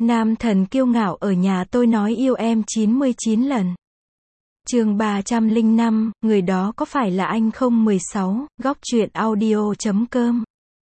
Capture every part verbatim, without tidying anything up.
Nam thần kiêu ngạo ở nhà tôi nói yêu em chín mươi chín lần. Chương ba trăm lẻ năm, người đó có phải là anh không? mười sáu, góc truyện audio chấm com.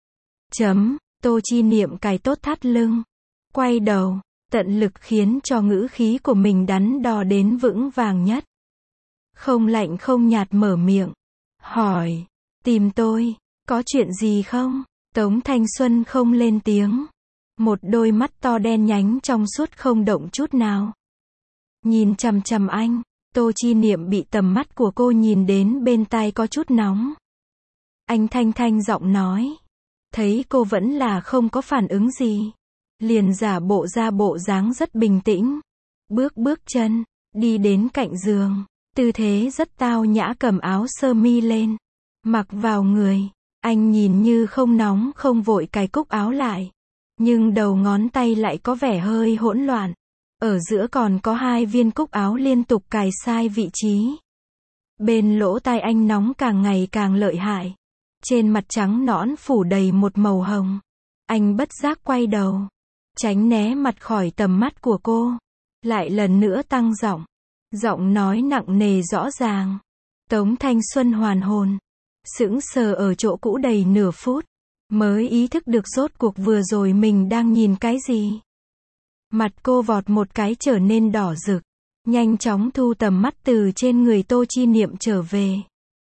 Chấm, Tô Chi Niệm cài tốt thắt lưng. Quay đầu, tận lực khiến cho ngữ khí của mình đắn đo đến vững vàng nhất. Không lạnh không nhạt mở miệng. Hỏi, tìm tôi, có chuyện gì không? Tống Thanh Xuân không lên tiếng. Một đôi mắt to đen nhánh trong suốt không động chút nào. Nhìn chằm chằm anh, Tô Chi Niệm bị tầm mắt của cô nhìn đến bên tai có chút nóng. Anh thanh thanh giọng nói. Thấy cô vẫn là không có phản ứng gì. Liền giả bộ ra bộ dáng rất bình tĩnh. Bước bước chân, đi đến cạnh giường. Tư thế rất tao nhã cầm áo sơ mi lên. Mặc vào người. Anh nhìn như không nóng không vội cài cúc áo lại. Nhưng đầu ngón tay lại có vẻ hơi hỗn loạn. Ở giữa còn có hai viên cúc áo liên tục cài sai vị trí. Bên lỗ tai anh nóng càng ngày càng lợi hại. Trên mặt trắng nõn phủ đầy một màu hồng. Anh bất giác quay đầu. Tránh né mặt khỏi tầm mắt của cô. Lại lần nữa tăng giọng. Giọng nói nặng nề rõ ràng. Tống Thanh Xuân hoàn hồn. Sững sờ ở chỗ cũ đầy nửa phút. Mới ý thức được rốt cuộc vừa rồi mình đang nhìn cái gì. Mặt cô vọt một cái trở nên đỏ rực. Nhanh chóng thu tầm mắt từ trên người Tô Chi Niệm trở về.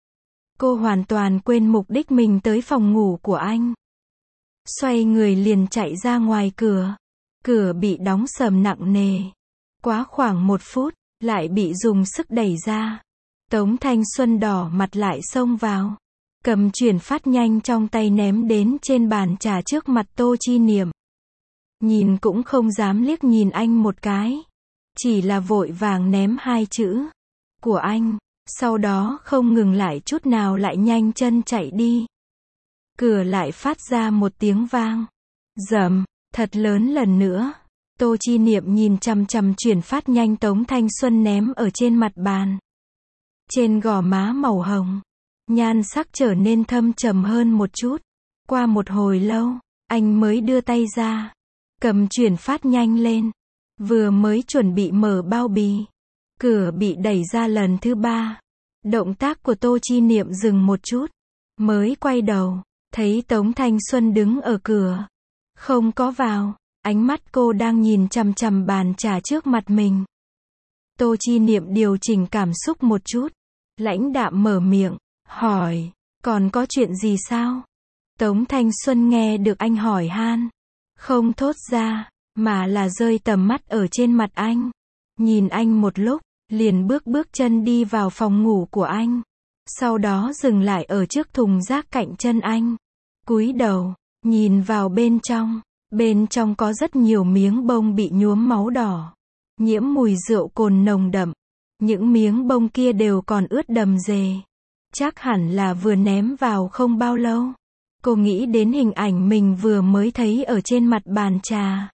Cô hoàn toàn quên mục đích mình tới phòng ngủ của anh. Xoay người liền chạy ra ngoài cửa. Cửa bị đóng sầm nặng nề. Quá khoảng một phút, lại bị dùng sức đẩy ra. Tống Thanh Xuân đỏ mặt lại xông vào. Cầm chuyển phát nhanh trong tay ném đến trên bàn trà trước mặt Tô Chi Niệm. Nhìn cũng không dám liếc nhìn anh một cái. Chỉ là vội vàng ném hai chữ của anh. Sau đó không ngừng lại chút nào lại nhanh chân chạy đi. Cửa lại phát ra một tiếng vang. Rầm, thật lớn lần nữa. Tô Chi Niệm nhìn chằm chằm chuyển phát nhanh Tống Thanh Xuân ném ở trên mặt bàn. Trên gò má màu hồng. Nhan sắc trở nên thâm trầm hơn một chút. Qua một hồi lâu, anh mới đưa tay ra. Cầm chuyển phát nhanh lên. Vừa mới chuẩn bị mở bao bì. Cửa bị đẩy ra lần thứ ba. Động tác của Tô Chi Niệm dừng một chút. Mới quay đầu. Thấy Tống Thanh Xuân đứng ở cửa. Không có vào. Ánh mắt cô đang nhìn chằm chằm bàn trà trước mặt mình. Tô Chi Niệm điều chỉnh cảm xúc một chút. Lãnh đạm mở miệng. Hỏi, còn có chuyện gì sao? Tống Thanh Xuân nghe được anh hỏi han. Không thốt ra, mà là rơi tầm mắt ở trên mặt anh. Nhìn anh một lúc, liền bước bước chân đi vào phòng ngủ của anh. Sau đó dừng lại ở trước thùng rác cạnh chân anh. Cúi đầu, nhìn vào bên trong. Bên trong có rất nhiều miếng bông bị nhuốm máu đỏ. Nhiễm mùi rượu cồn nồng đậm. Những miếng bông kia đều còn ướt đầm dề. Chắc hẳn là vừa ném vào không bao lâu. Cô nghĩ đến hình ảnh mình vừa mới thấy ở trên mặt bàn trà.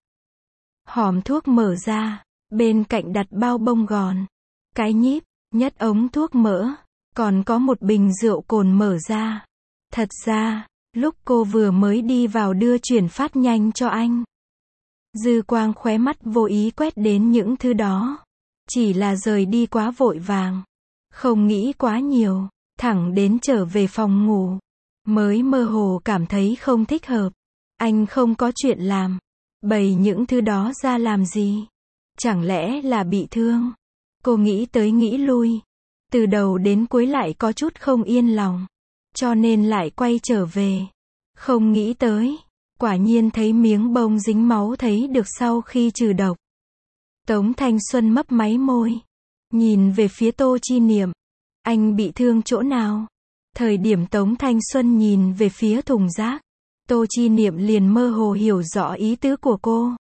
Hòm thuốc mở ra, bên cạnh đặt bao bông gòn, cái nhíp, nhất ống thuốc mỡ, còn có một bình rượu cồn mở ra. Thật ra, lúc cô vừa mới đi vào đưa chuyển phát nhanh cho anh, dư quang khóe mắt vô ý quét đến những thứ đó. Chỉ là rời đi quá vội vàng, không nghĩ quá nhiều. Thẳng đến trở về phòng ngủ, mới mơ hồ cảm thấy không thích hợp. Anh không có chuyện làm, bày những thứ đó ra làm gì? Chẳng lẽ là bị thương? Cô nghĩ tới nghĩ lui, từ đầu đến cuối lại có chút không yên lòng, cho nên lại quay trở về. Không nghĩ tới, quả nhiên thấy miếng bông dính máu thấy được sau khi trừ độc. Tống Thanh Xuân mấp máy môi, nhìn về phía Tô Chi Niệm. Anh bị thương chỗ nào? Thời điểm Tống Thanh Xuân nhìn về phía thùng rác, Tô Chi Niệm liền mơ hồ hiểu rõ ý tứ của cô.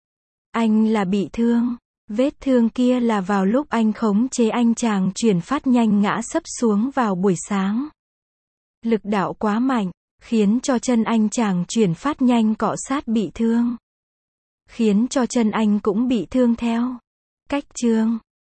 Anh là bị thương. Vết thương kia là vào lúc anh khống chế anh chàng chuyển phát nhanh ngã sấp xuống vào buổi sáng. Lực đạo quá mạnh, khiến cho chân anh chàng chuyển phát nhanh cọ sát bị thương. Khiến cho chân anh cũng bị thương theo. Cách chương